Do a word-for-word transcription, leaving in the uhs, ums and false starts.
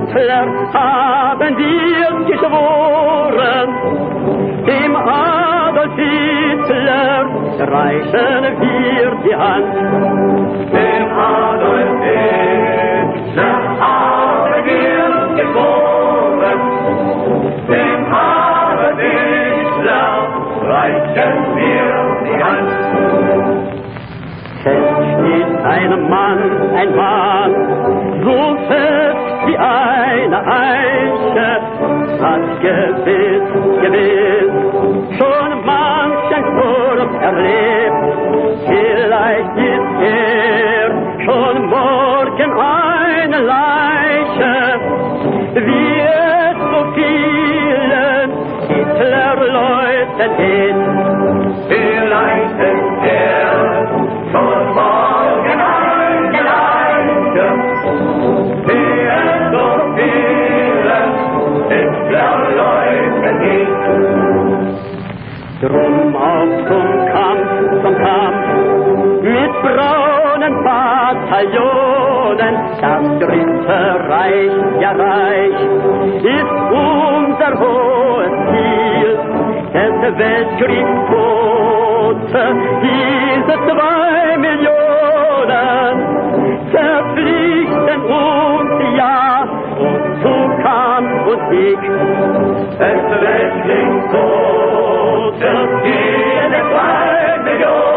Hitler haben wir geschworen, dem Adolf Hitler reichen wir die Hand. Dem Adolf Hitler haben wir geschworen, dem Adolf Hitler reichen wir die Hand. Fest steht ein Mann, ein Mann, so fest wie eine Eiche, hat gewiss, gewiss, schon manchen Sturm erlebt. Vielleicht ist er schon morgen eine Leiche, wie es so vielen Hitlerleuten geht. Vielleicht ist er schon morgen eine Leiche, wie es so vielen Hitlerleuten geht. Drum auf zum Kampf, zum Kampf, mit braunen Bataillonen, das dritte Reich, ja Reich, ist unser hohes Ziel. Es Weltkriegstote, diese zwei Millionen, verpflichten uns ja und zu Kampf und Sieg. Es Weltkriegstote, diese zwei Millionen,